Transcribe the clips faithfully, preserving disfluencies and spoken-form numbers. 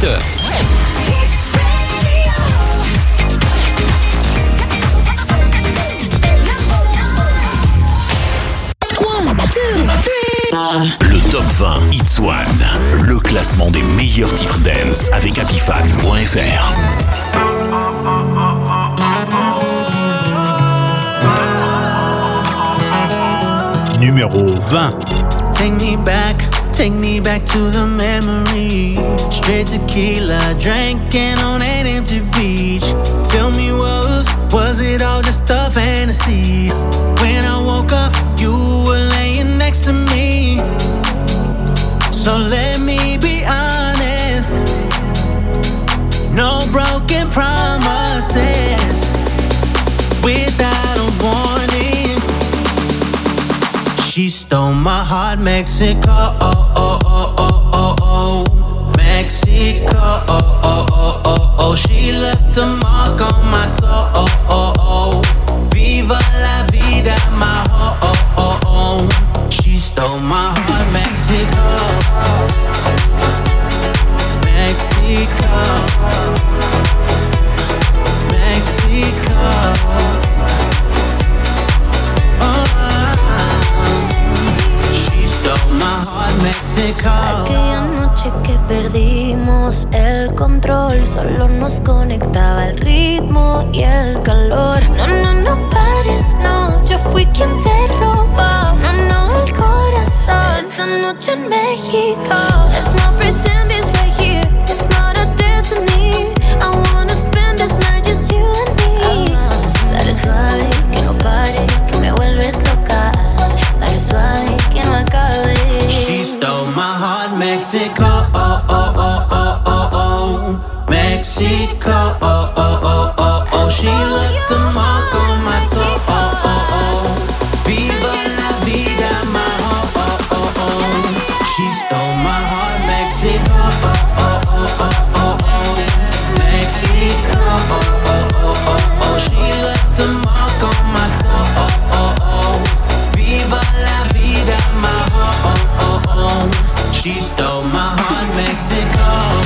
huit. Le top vingt Hits One, le classement des meilleurs titres dance avec Apifan point F R. Numéro vingt. Take me back, take me back to the memory. Straight tequila, drinking on an empty beach. Tell me, was, was it all just a fantasy? When I woke up, you were laying next to me. So let me be honest, no broken promises. Without a warning, she stole my heart, Mexico, oh, oh, oh, oh, oh, oh. Mexico, oh, oh, oh, oh, oh. She left a mark on my soul, oh, oh, oh. Viva la vida, my oh, oh, oh, oh. She stole my heart, Mexico, Mexico, Mexico. Aquella noche que perdimos el control, solo nos conectaba el ritmo y el calor. No, no, no pares, no, yo fui quien te robó. No, no, el corazón. Esa noche en México. Let's not pretend it's right here, it's not a destiny. I wanna spend this night just you and me. Dale suave, que no pare, que me vuelves loca. Dale suave, que no acabe. She stole my heart, Mexico, oh, oh, oh, oh, oh, oh. Mexico, oh, oh, oh, oh, oh. She left a mark on my soul, oh, oh, oh. Viva la vida, my oh, oh, oh, oh. She stole my heart, Mexico, oh, oh, oh, oh, oh, oh. Mexico, oh, oh, oh, oh, oh. She left a mark on my soul, oh, oh, oh. Viva la vida, my oh, oh, oh, oh. She stole my heart, Mexico,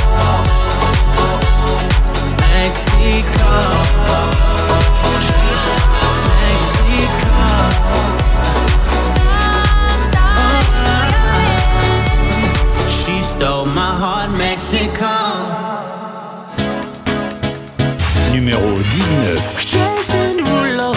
Mexico, Mexico. She stole my heart, Mexico. Numéro dix-neuf. Jason Derulo.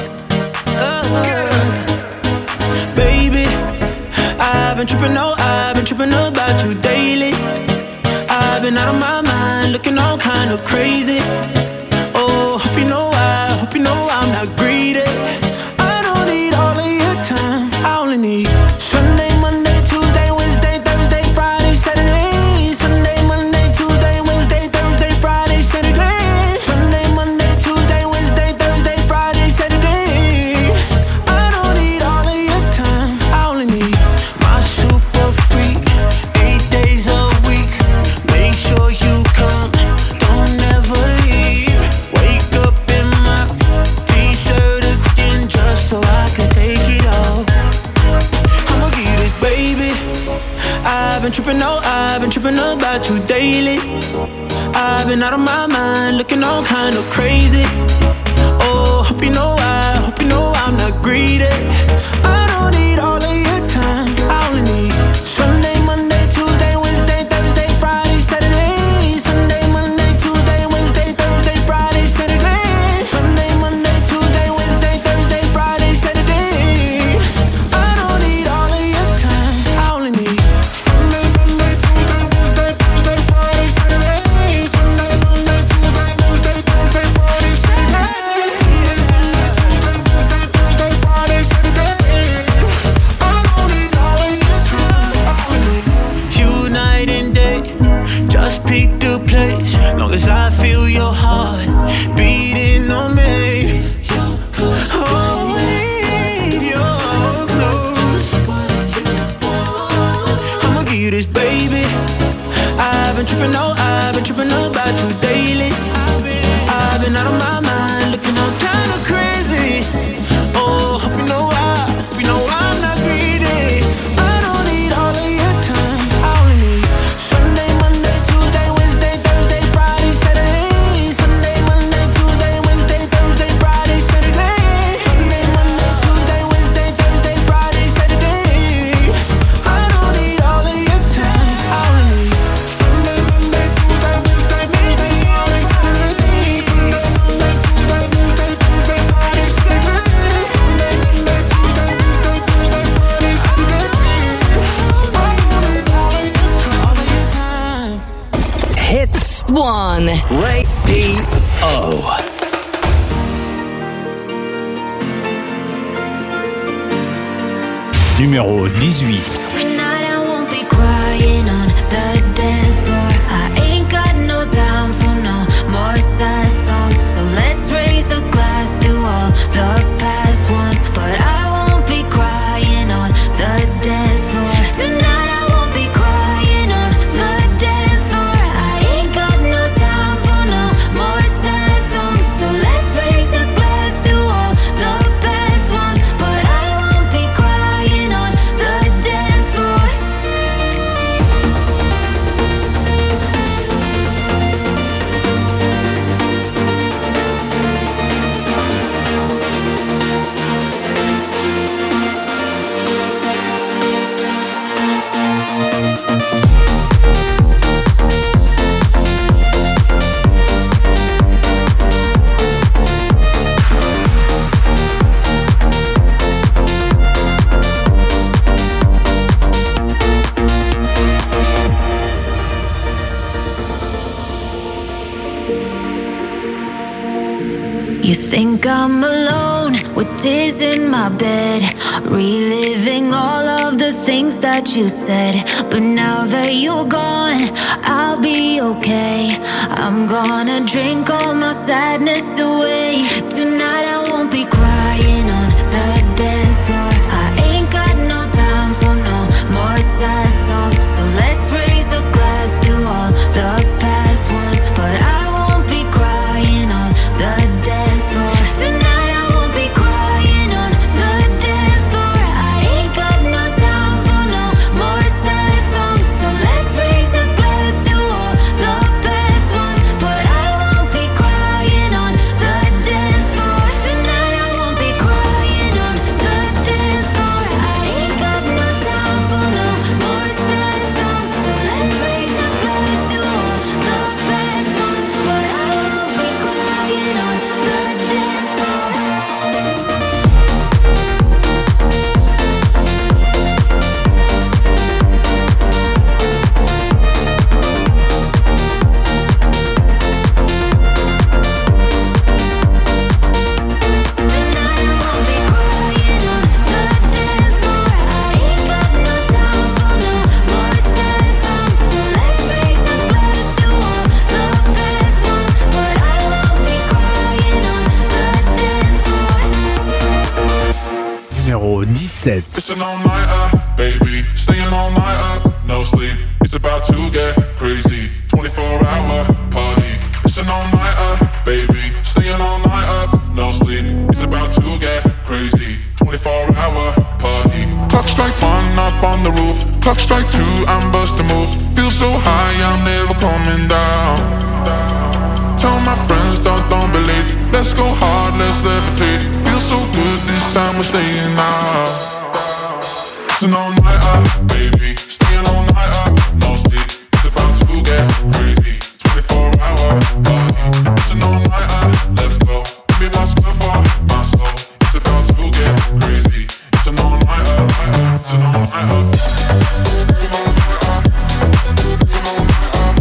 Baby, I've been tripping, no, I've been tripping about you daily. I've been out of my mind, looking all kind of crazy. Oh, hope you know I, hope you know I'm not greedy. I don't need all of your time, I only need Sunday, Monday, Tuesday, Wednesday, Thursday, Friday, Saturday. Sunday, Monday, Tuesday, Wednesday, Thursday, Friday, Saturday. Sunday, Monday, Tuesday, Wednesday, Thursday, Friday, Saturday. I don't need all of your time, I only need my super freak, eight days a week. Make sure you come, don't ever leave. Wake up in my t-shirt again just so I can take it off. I'ma give you this, baby. I've been tripping, no, I've been tripping about you daily. I've been out of my mind, looking all kind of crazy. Oh, hope you know I, hope you know I'm not greedy. I don't need all of your time, I only need Sunday, Monday, Tuesday, Wednesday, Thursday, Friday, Saturday. Sunday, Monday, Tuesday, Wednesday, Thursday, Friday, Saturday. Sunday, Monday, Tuesday, Wednesday, Thursday, Friday, Saturday. I don't need all of your time, I only need Sunday, Monday, Tuesday, Wednesday, Thursday, Friday, Saturday. Sunday, Monday, Tuesday, Wednesday, Thursday, Friday, Saturday. Tuesday, Wednesday, Thursday, Friday, Saturday. I don't need all of your time, I only need you night and day. Just pick the place, long as I feel your heart beating on me. Hold me, you're close. I'ma give you this, baby. I've been tripping, no, I've been tripping about you daily. I've been out of my mind, looking all kind of crazy. Oh, hope you know I, hope you know I'm not greedy. I don't need all of your time, I only need Sunday, Monday, Tuesday, Wednesday, Numéro dix-huit. Tonight I won't be crying on the dance floor. I ain't got no time for no more sad songs. So let's raise a glass to all the past ones. But I won't be crying on the dance floor. Tonight I won't be crying on the dance floor. I ain't got no time for no more sad songs. So let's raise a glass to all the past ones. But I won't be crying on the dance floor. You think I'm alone with tears in my bed, reliving all of the things that you said. But now that you're gone, I'll be okay. I'm gonna drink all my sadness away. Tonight I won't be crying on the dance floor. I ain't got no time for no more sad songs. So let's raise a glass to all the past ones. But I won't be crying on the dance floor. Tonight I won't be crying on the dance floor. I ain't got no time for no more sad songs. So let's raise a glass to all the past ones. But I won't be crying on the dance floor. Tonight I won't be crying on the dance floor. I ain't got no time for no more sad songs. So let's raise a glass to all the past ones. But I won't be crying on the dance floor. Tonight I won't be crying on the dance floor. I ain't got no time for no more sad songs. So let's raise a glass to all the past ones. But I won't be crying on the dance floor. Numéro dix-sept. It's an all-nighter, baby. Staying all night up, no sleep. It's about to get crazy. twenty-four hour party. It's an all-nighter, baby. Staying all night up, no sleep. It's about to get crazy. twenty-four hour party. Clock strike one up on the roof. Clock strike two, I'm busting moves. Feel so high, I'm never coming down. Tell my friends, don't, don't believe. Let's go hard, let's levitate. Feel so good, this time we're staying out. It's an all-nighter, baby. Staying all night up, no sleep. It's about to get crazy. twenty-four hour party. It's an all-nighter, let's go. Give me what's good for my soul. It's about to get crazy. It's an all-nighter, it's an all-nighter. It's an all-nighter. It's an all-nighter.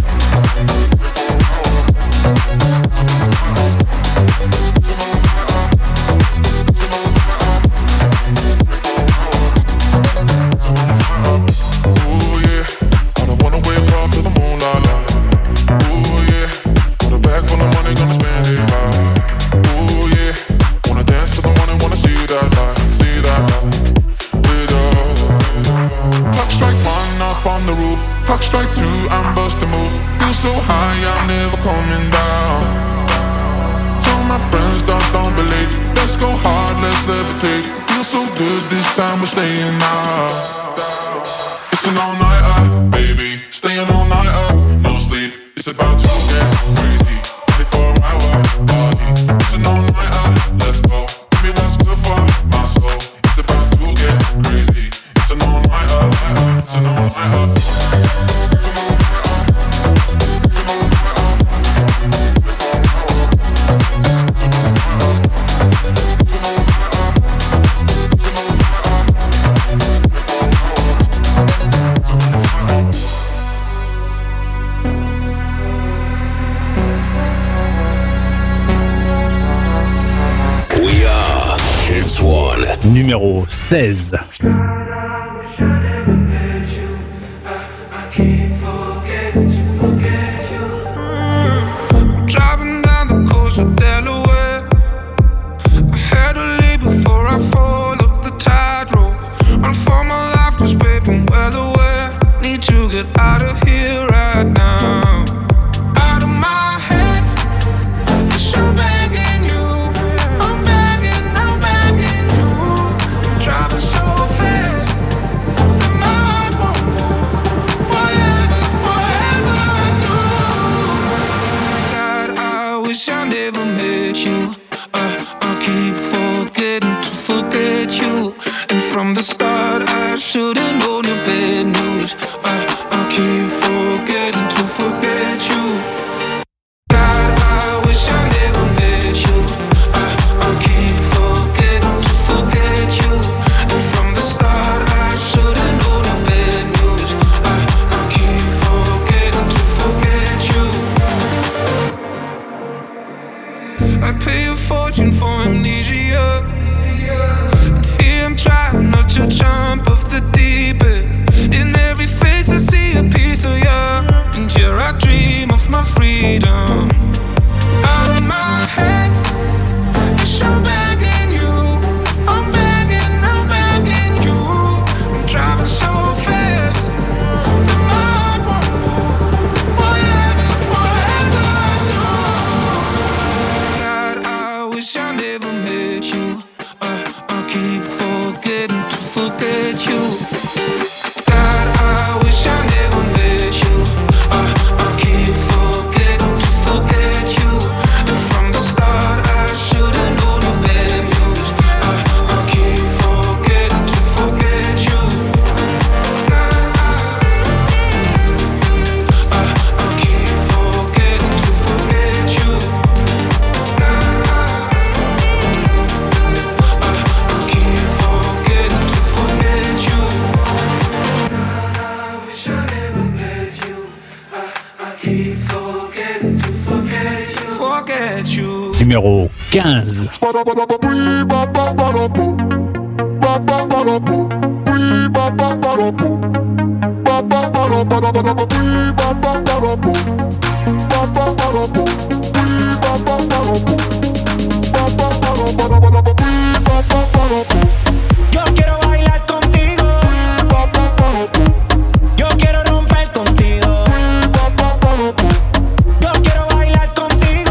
Ooh yeah, I don't wanna wake up to the moonlight. Ooh yeah, got a bag full of money, gonna spend it right. Ooh yeah, wanna dance to the morning, wanna see that light, see that light with us. Clock strike one up on the roof. Clock strike two, I'm busting moves. Feel so high, I'm never coming down. Tell my friends, don't, don't believe. Let's go hard, let's levitate. Feel so good, this time we're staying out. It's an all-nighter, baby. Staying all night up, no sleep. It's about to get crazy. twenty-four hour party. It's an all-nighter, let's go. Give me what's good for my soul. It's about to get crazy. It's an all-nighter, it's an all-nighter. It's an all-nighter. It's an all-nighter. It's an all-nighter. It's an all-nighter. We are Hits One. Numéro seize. never met you. I, I keep forgetting to forget you. And from the start I should've known your bad news. I, I keep forgetting to forget you. God, I wish I never met you. I, I keep forgetting to forget you. And from the start I should've known your bad news. I, I keep forgetting to forget you. I pay a fortune for amnesia. And here I'm trying not to jump off the deep end. In every face I see a piece of you. And here I dream of my freedom. Out of my head, wish I'm begging you. I'm begging, I'm begging you. I'm driving so fast that my heart won't move. Whatever, whatever I do. God, I wish I never met you. I, I keep forgetting to forget you. God, I wish I never met you. I, I keep forgetting to forget you. And from the start I should've known your bad news. I, I keep forgetting to forget you. God, I, I, I keep forgetting to forget you. God, I, I, I keep forgetting to forget you. I wish I never met you. I, I keep forgetting to forget you. Forget you. Numéro quinze. Yo quiero bailar contigo. Yo quiero romper contigo. Yo quiero bailar contigo.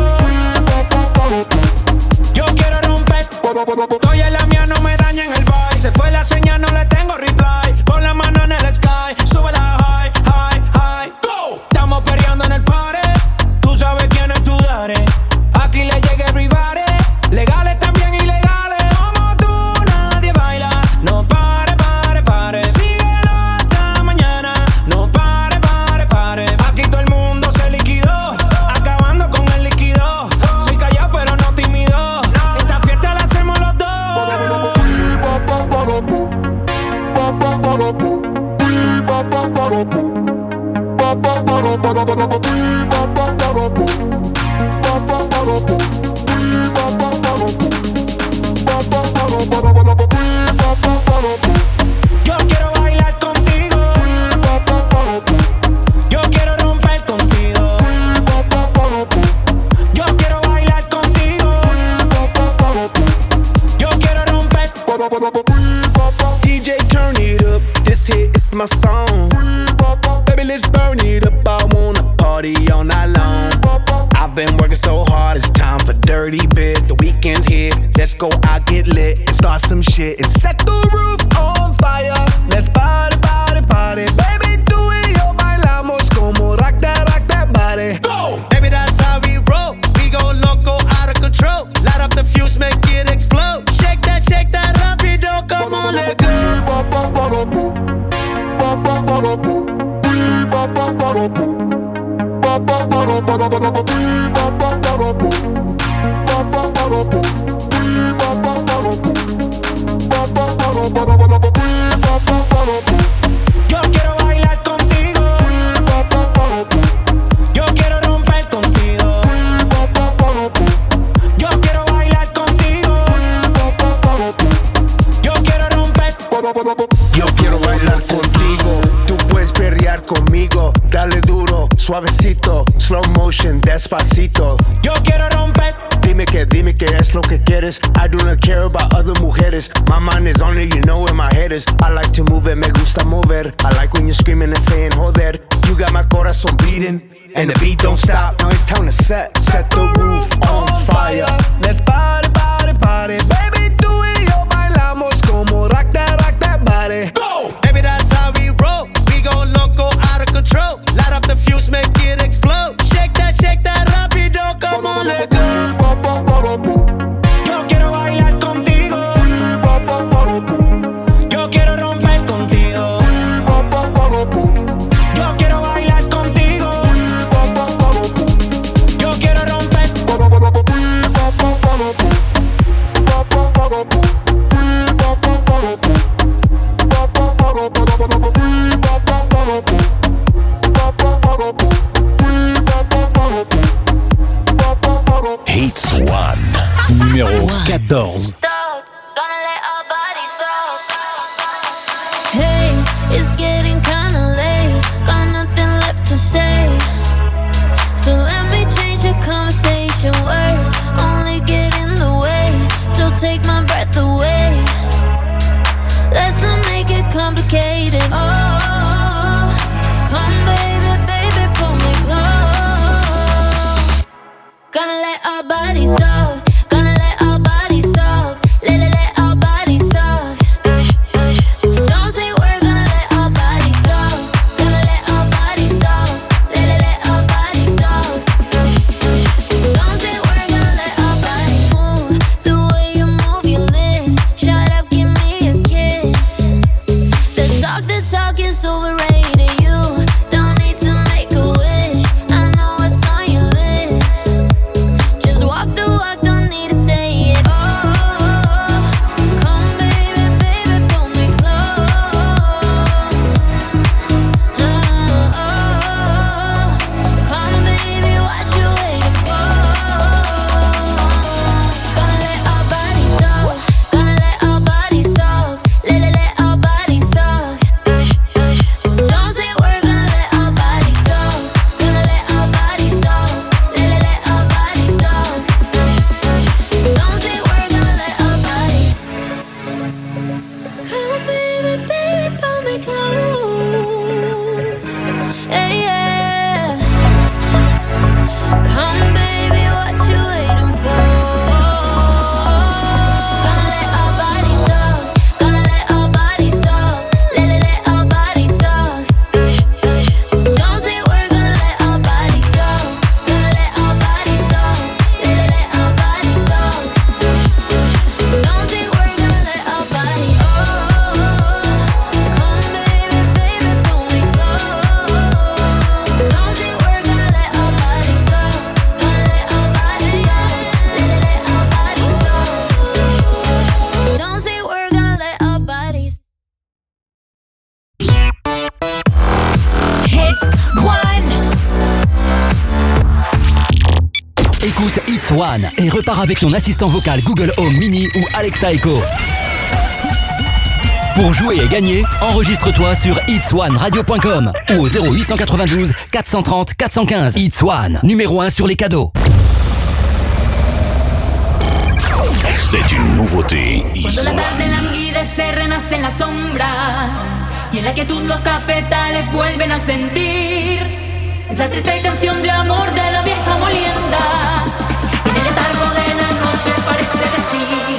Yo quiero romper. Estoy en la mía, no me dañen el vibe. Se fue la señal, no le tengo reply. Pon la mano en el sky, sube la high, high, high. Go. Estamos peleando en el party. Tú sabes quién es tu daddy. Aquí le llega everybody. Legales también ilegales. Como tú nadie baila. No pare, pare, pare. Síguelo hasta mañana. No pare, pare, pare. Aquí todo el mundo se liquidó. Acabando con el líquido. Soy callado pero no tímido. Esta fiesta la hacemos los dos. Yo quiero bailar contigo. Yo quiero romper contigo. Yo quiero bailar contigo. Yo quiero romper. D J, turn it up. This hit is my song. Baby, let's burn it up. I wanna party all night long. I've been working so hard, it's time for dirty bit. The weekend's here, let's go out, get lit, and start some shit and set the roof on fire. Let's party, party, party. Baby, tú y yo bailamos como rock that, rock that body. Go. Baby, that's how we roll. We go loco, out of control. Light up the fuse, make it explode. Shake that, shake that rapido, come on, let go. Yo quiero bailar contigo. Yo quiero romper contigo. Yo quiero bailar contigo. Yo quiero romper. Yo quiero bailar contigo. Tú puedes perrear conmigo. Dale duro, suavecito. Slow motion, despacito. Yo quiero romper. Dime que, dime que es lo que quieres. I do not care about other mujeres. My mind is on it, you know where my head is. I like to move it, me gusta mover. I like when you're screaming and saying joder. You got my corazón beating, and the beat don't stop. Now it's time to set, set the roof on fire. Let's party, party, party. Baby, tú y yo bailamos como rock that, rock that body. Go! Baby, that's how we roll. We go loco, out of control. Light up the fuse, make it explode. Shake that, shake that rapido, come on, let go. quatorze. Hey, it's getting kinda late, got nothing left to say. So let me change the conversation, words only get in the way. So take my breath away, let's not make it complicated. Oh, come baby, baby, pull me close. Gonna let our bodies talk, gonna let our bodies talk. Let, let, let our bodies talk. Don't say we're gonna let our bodies talk, gonna let our bodies talk. Let, let, let our bodies talk. Don't say we're gonna let our bodies move. The way you move your lips, shut up, give me a kiss. The talk, the talk is overrated. You don't need to make a wish, I know what's on your list. Just walk the walk, don't need to say it. Oh, come baby, baby, pull me close. Oh, oh, come baby, what you waiting for? Gonna let our bodies talk, gonna let our bodies talk. Let, let, let our bodies talk. Don't say we're gonna let our bodies talk, gonna let our bodies talk. Let, let, let our bodies talk. Don't say we're gonna let our bodies. Come baby, baby, pull me close. Hey, yeah. Come baby, what you waiting for? Gonna let our bodies talk, gonna let our bodies talk. Let, let, let our bodies talk. Don't say we're gonna let our bodies talk, gonna let our bodies talk. Let, let, let our bodies talk. Don't say we're gonna let our bodies. Oh, come baby, baby, pull me close. Don't say we're gonna let our bodies talk, gonna let our bodies talk. Let, let, let our bodies talk. Don't say we're gonna let our bodies. Hits One. Écoute Hits One et repars avec ton assistant vocal Google Home Mini ou Alexa Echo. Pour jouer et gagner, enregistre-toi sur hits one radio point com ou au zéro huit cent quatre-vingt-douze quatre cent trente quatre cent quinze. Hits One, numéro un sur les cadeaux. C'est une nouveauté. Cuando la tarde languidece, renace en las sombras y en la quietud los cafetales vuelven a sentir. Es la triste canción de amor de la vieja molienda. En el letargo de la noche parece decir.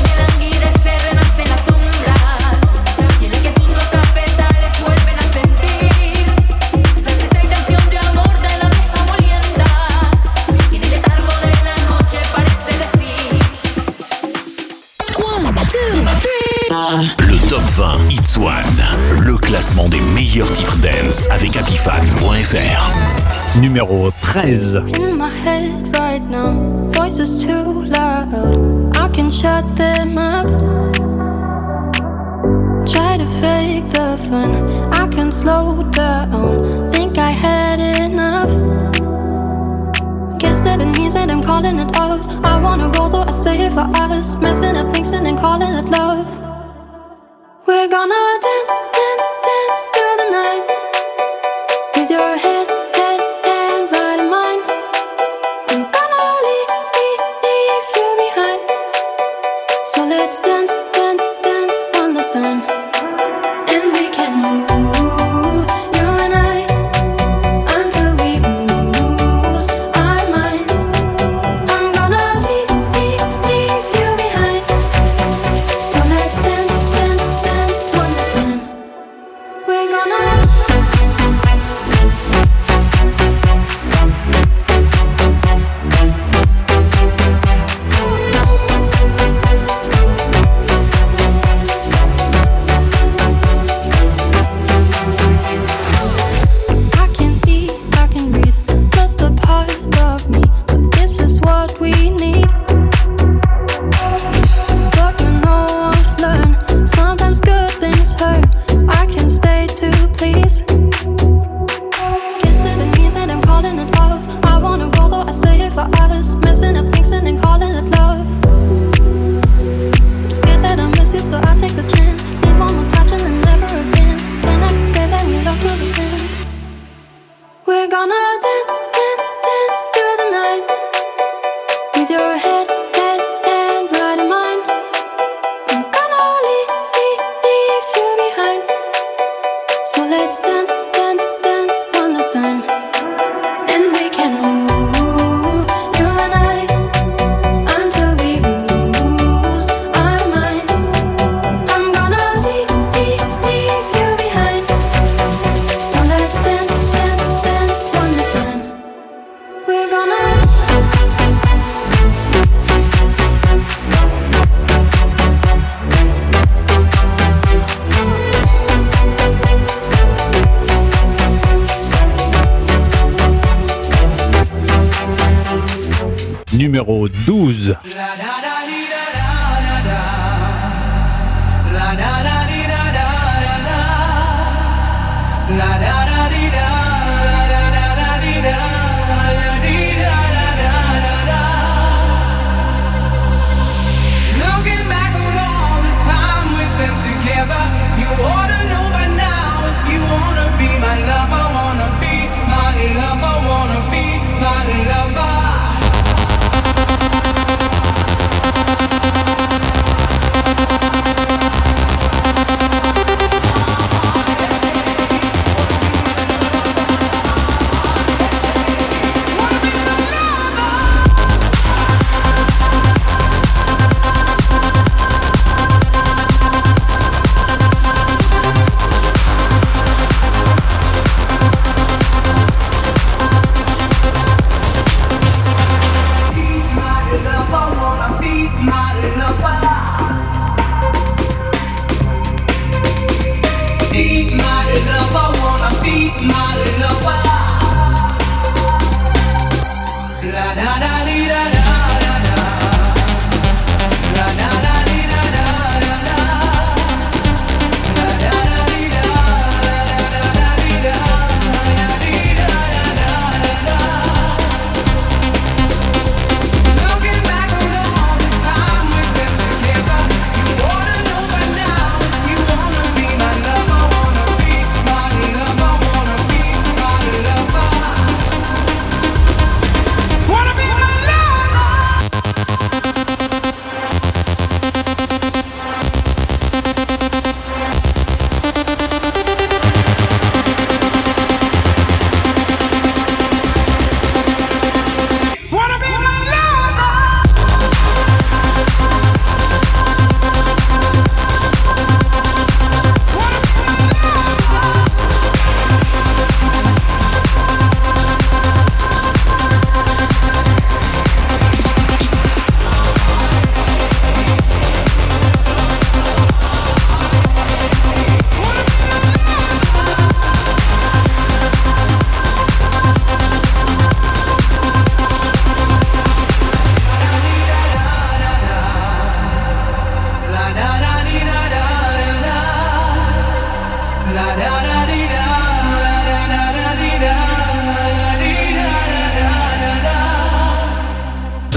Vuelven a sentir vingt Hits One, le classement des meilleurs titres dance avec Apifan point F R. Numéro treize. In my head right now, voices too loud. I can shut them up. Try to fake the fun. I can slow down. Think I had enough. Guess that it means that I'm calling it off. I wanna go though I stay for us. Messing up things and then calling it love. We're gonna dance, dance, dance through the night. With your head, head, hand right in mine. I'm gonna leave, leave, leave you behind. So let's dance, dance, dance one last time. And we can move, you and I, until we lose our minds. I'm gonna leave, leave, leave you behind. So let's dance, dance, dance one last time. We're gonna I can eat, I can breathe, just a part of me. But this is what we need. But you know I've learned, sometimes good things hurt. I can stay to please. Guess that it means that I'm calling it off. I wanna go though I stay for us. Messing up things and then calling it love. I'm scared that I miss you, so I take the chance. Need one more touch and then never again. And I can say that we love to the end. We're gonna dance, dance, dance through the night. With your head, head, hand right in mine. I'm gonna leave, leave, leave you behind. So let's dance, dance, dance one last time. And we can move, you and I, until we lose our minds. I'm gonna leave, leave, leave you behind. So let's dance, dance, dance one last time. We're gonna Numéro douze. Looking back on all the time we spent together, you ought to know by now if you wanna be my lover, wanna be my lover, wanna be my lover.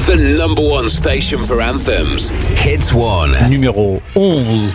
The number one station for anthems. Hits One. Numéro onze.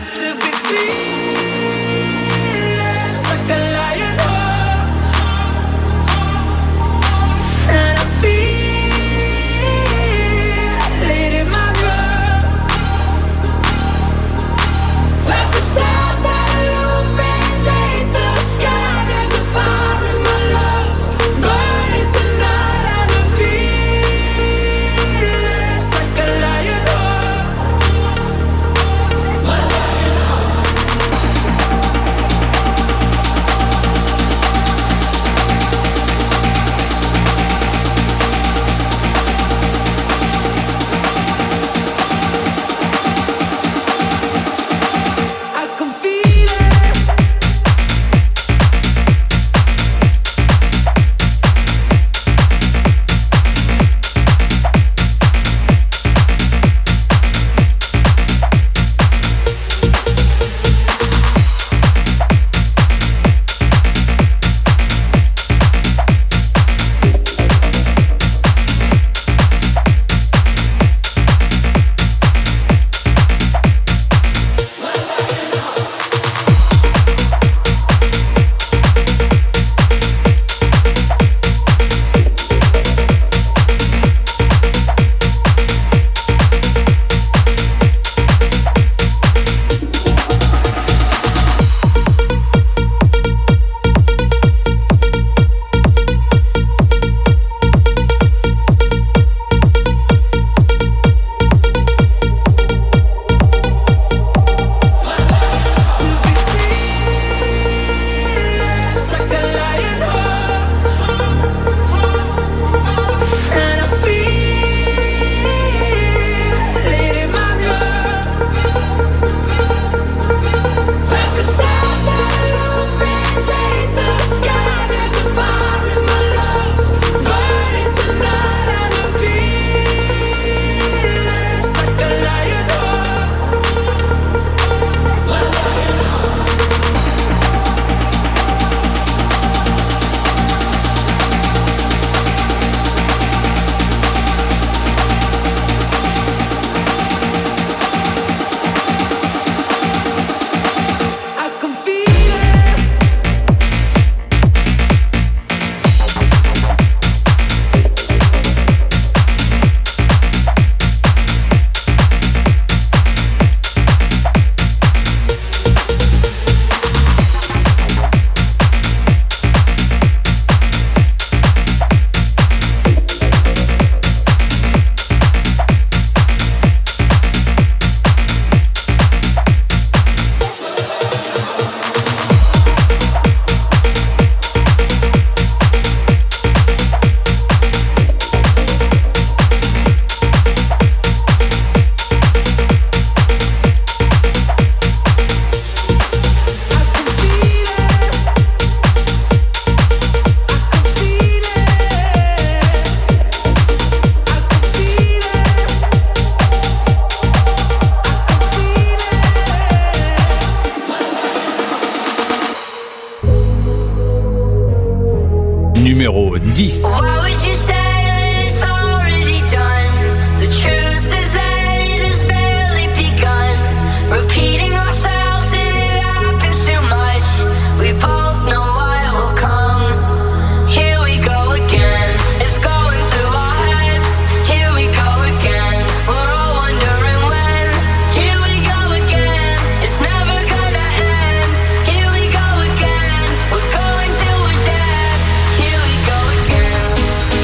Numéro dix. Here we go again.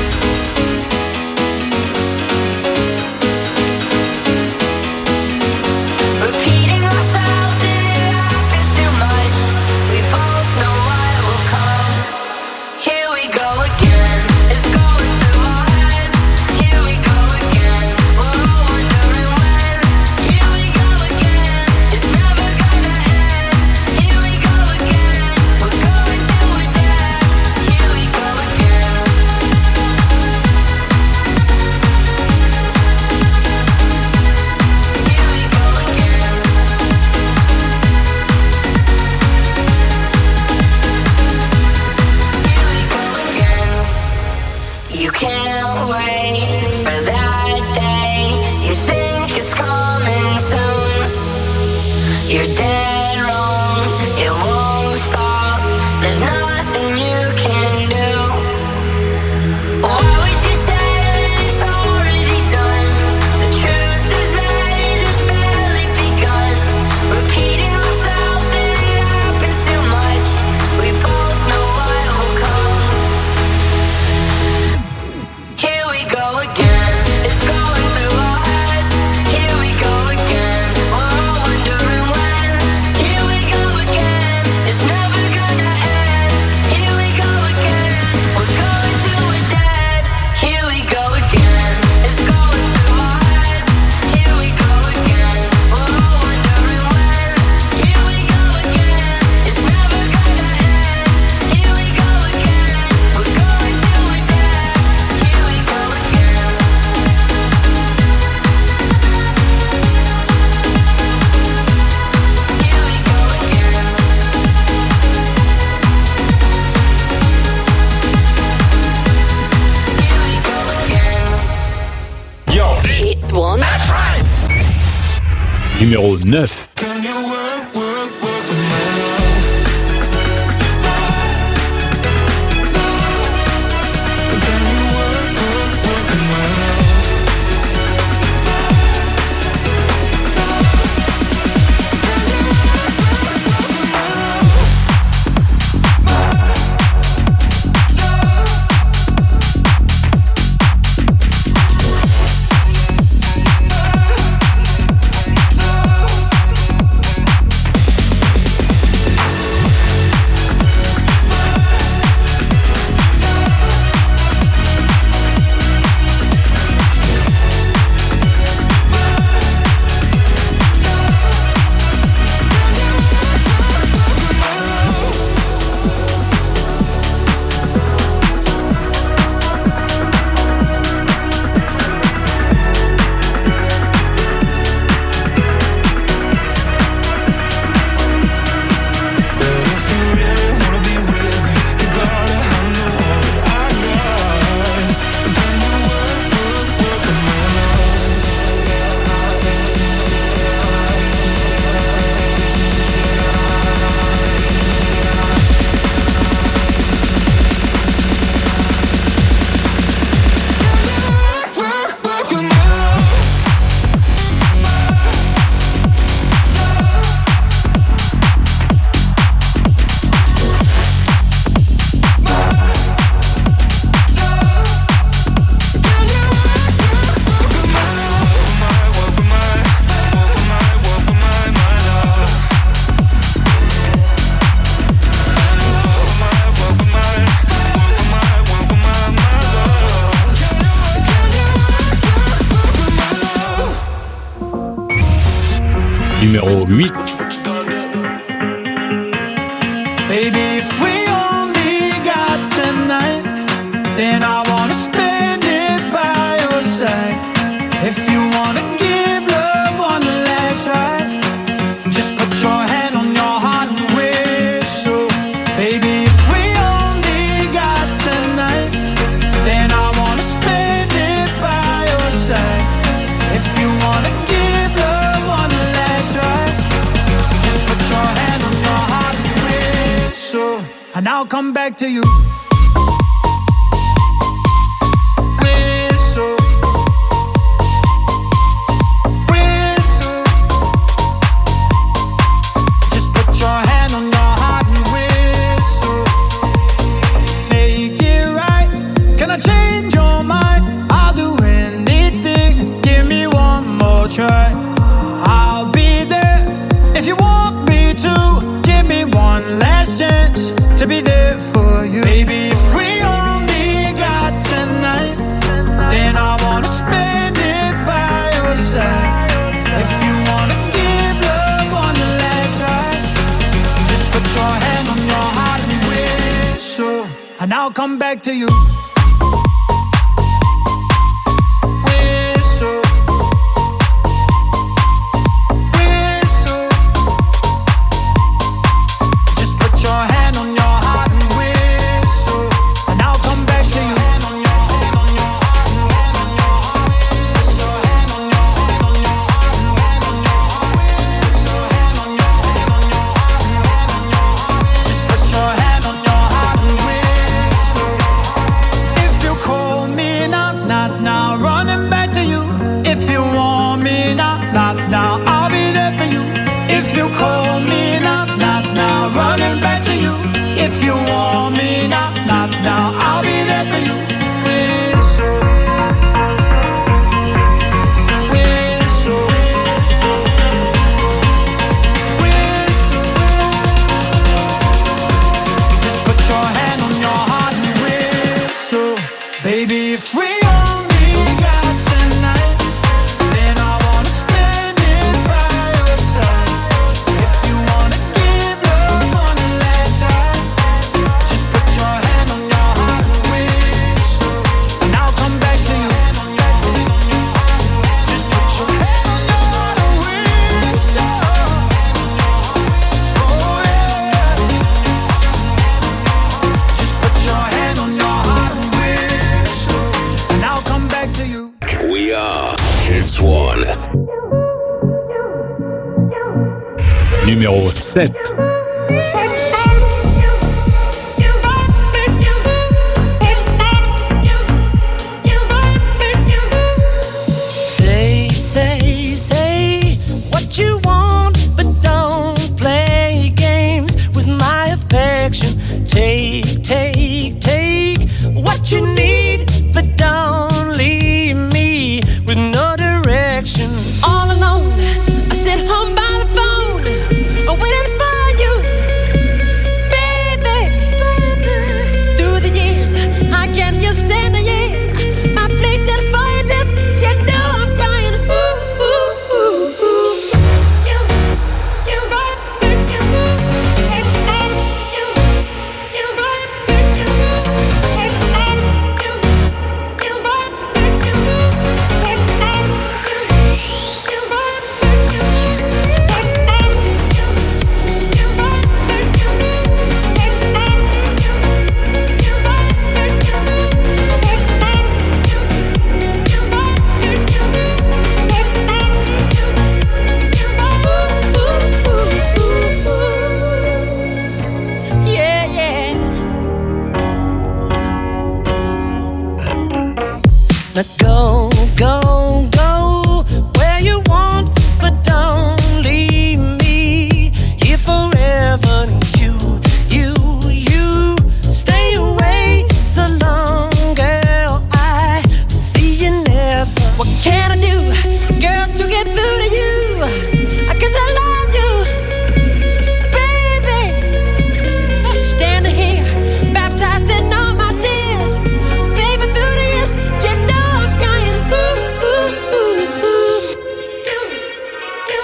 It's One. That's right. Numéro neuf. Numéro huit. Baby, if we only got tonight, then I wanna spend it by your side. If you wanna give love one last try, just put your hand on your heart and whistle. Baby, if we only got tonight, then I wanna spend it by your side. If you wanna give love one last try, just put your hand on your heart and whistle, and I'll come back to you. Whistle, whistle, just put your hand on your heart and whistle. Make it right. Can I change your mind? I'll do anything. Give me one more try. I'll be there if you want me to. Give me one last chance to be there for you. Baby, if we only got tonight, then I wanna spend it by your side. If you wanna give love one last try, just put your hand on your heart and whistle, and I'll come back to you. Whistle, whistle, just put your hand on your heart and whistle, and I'll come back to you. Just put your hand on your heart and whistle. If you call me now, not now, running back to you. If you want me now, not now, I'll be there for you. If you call me now, not now, running back to you. If you want me now, not now, I'll be there for you. Whistle, whistle, whistle, just put your hand on your heart and whistle. Baby, if we only got tonight, then I wanna spend it by your side. If you wanna Hits One. Numéro sept. Say, say, say what you want, but don't play games with my affection. Take, take, take what you need, but don't leave me with no direction. All alone, I sit home by the phone, waiting for you, baby. Through the years, I can't just stand the year. My place that for you, death, you know I'm crying. Ooh, ooh, ooh, ooh. You, you, you, yeah, yeah. Now go, go, go where you want, but don't leave me here forever. You, you, you stay away so long, girl. I see you never. What can I do, girl, to get through to you? Cause I love you, baby. Standing here, baptized in all my tears. Baby, through the years, you know I'm crying. Ooh, ooh, ooh, ooh. You, you,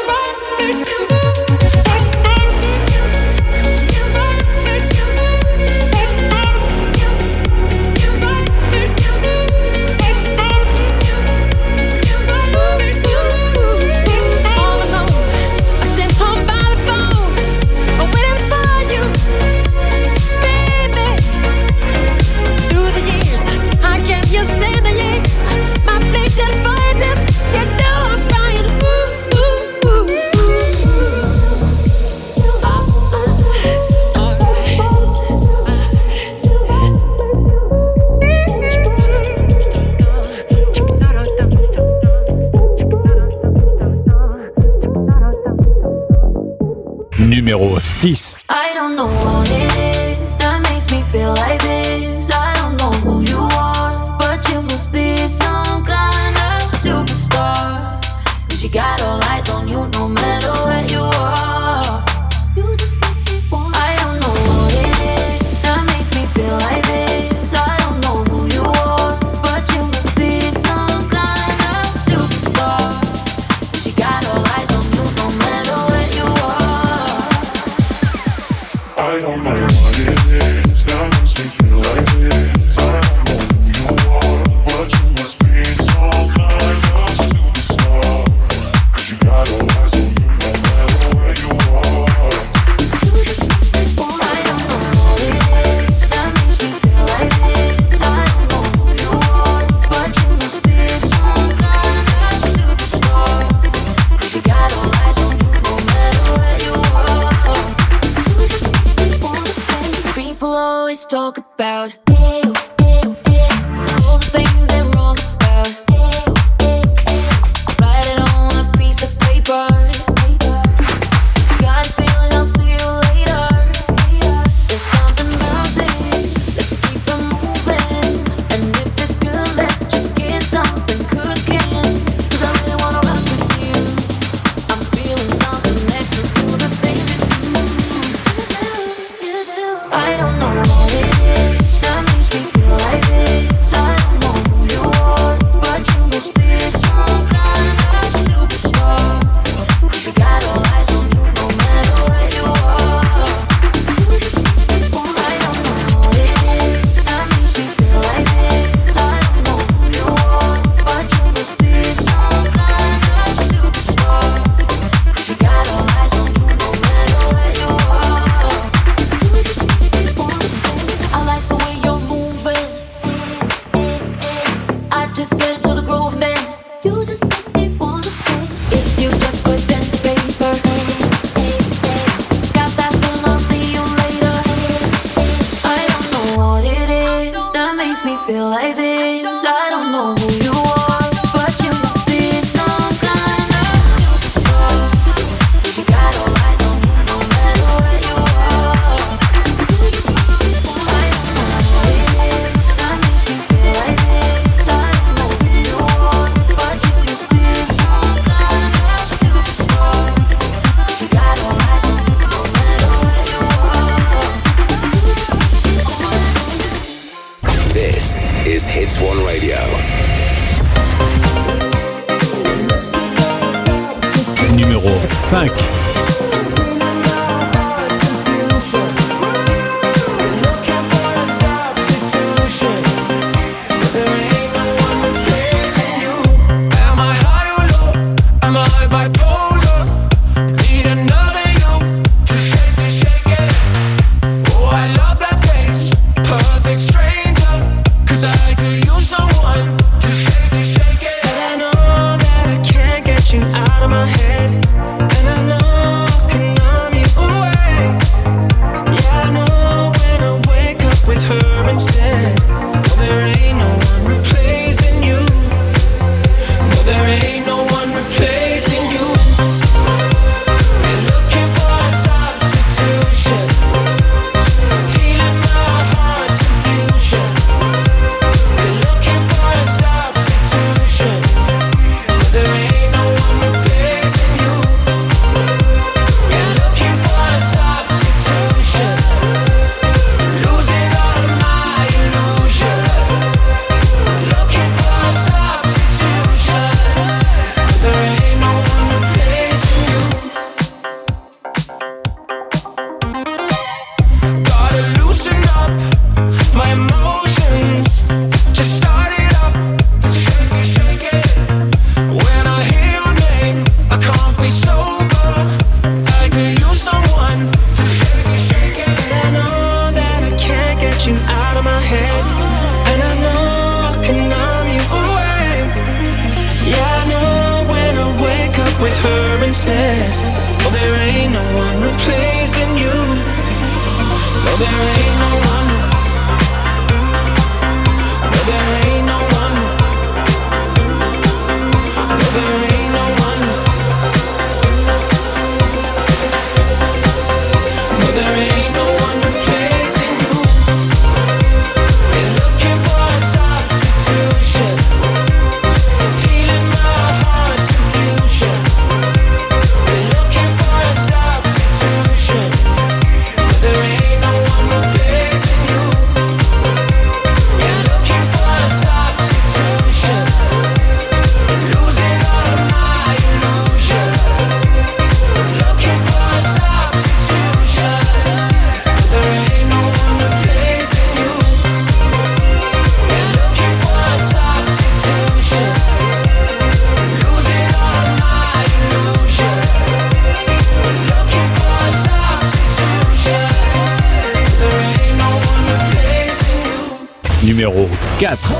all alone, I sit home by the phone, waiting for you, baby. Through the years, I can't just stand the year. My place is fire deep, you know I'm crying. Ooh, ooh, ooh, ooh. Ah, ah, Numéro six. I don't know what it is that makes me feel like this. I don't know who you are, but you must be some kind of superstar. 'Cause you got all eyes on you no matter where you are. You just make me want. I don't know what it is that makes me feel like this. I don't know who you are, but you must be some kind of superstar. 'Cause you got all eyes on you no matter where you are. I don't know what it is that makes me feel like this. I don't know who you are, but you must be some kind of superstar. 'Cause you got all eyes on you no matter where you are. I don't know what it is that makes me feel like this. I don't know who you are, but you must be some kind of superstar. 'Cause you got all eyes on you no matter where you are. People always talk about ew, ew, ew, all the things they're wrong about. Ew, ew, ew. Write it on a piece of paper. Got a feeling I'll see you later. There's something about this. Let's keep it moving. And if it's good, let's just get something cooking. 'Cause I really wanna rock with you. I'm feeling something extra to the things you do. I don't know what it is that cinq. Numéro quatre.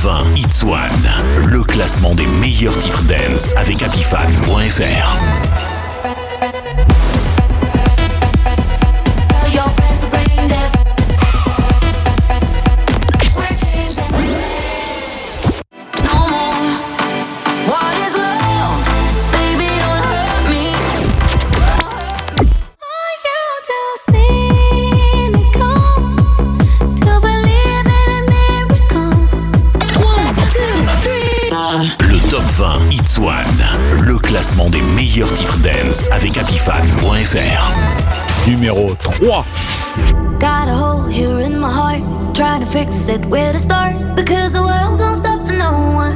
vingt Hits One, le classement des meilleurs titres dance avec Apifan point F R. vingt Hits One, le classement des meilleurs titres dance avec Apifan point F R. Numéro trois. Got a hole here in my heart, trying to fix it where to start, because the world don't stop for no one.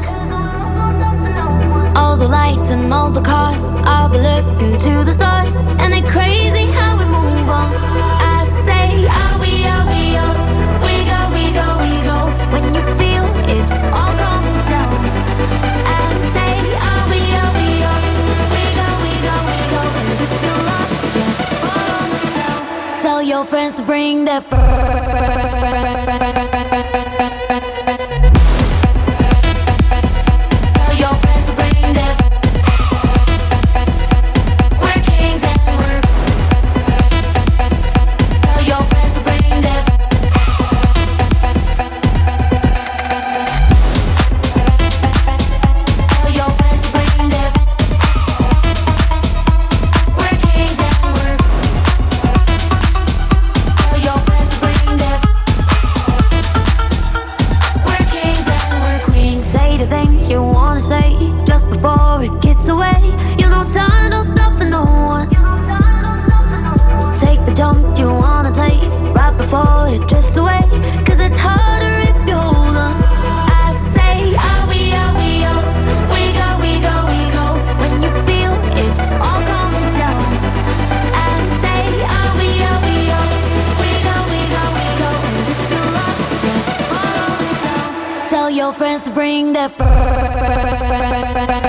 All the lights and all the cars, I'll be looking to the stars, and it's crazy how we move on. I say, are we, are we, oh, we go, we go, we go, when you feel it's all coming down. I say, are we, are we, oh, we go, we go, we go, and if you're lost, just follow the sound. Tell your friends to bring their friends. Tell your friends to bring their friends.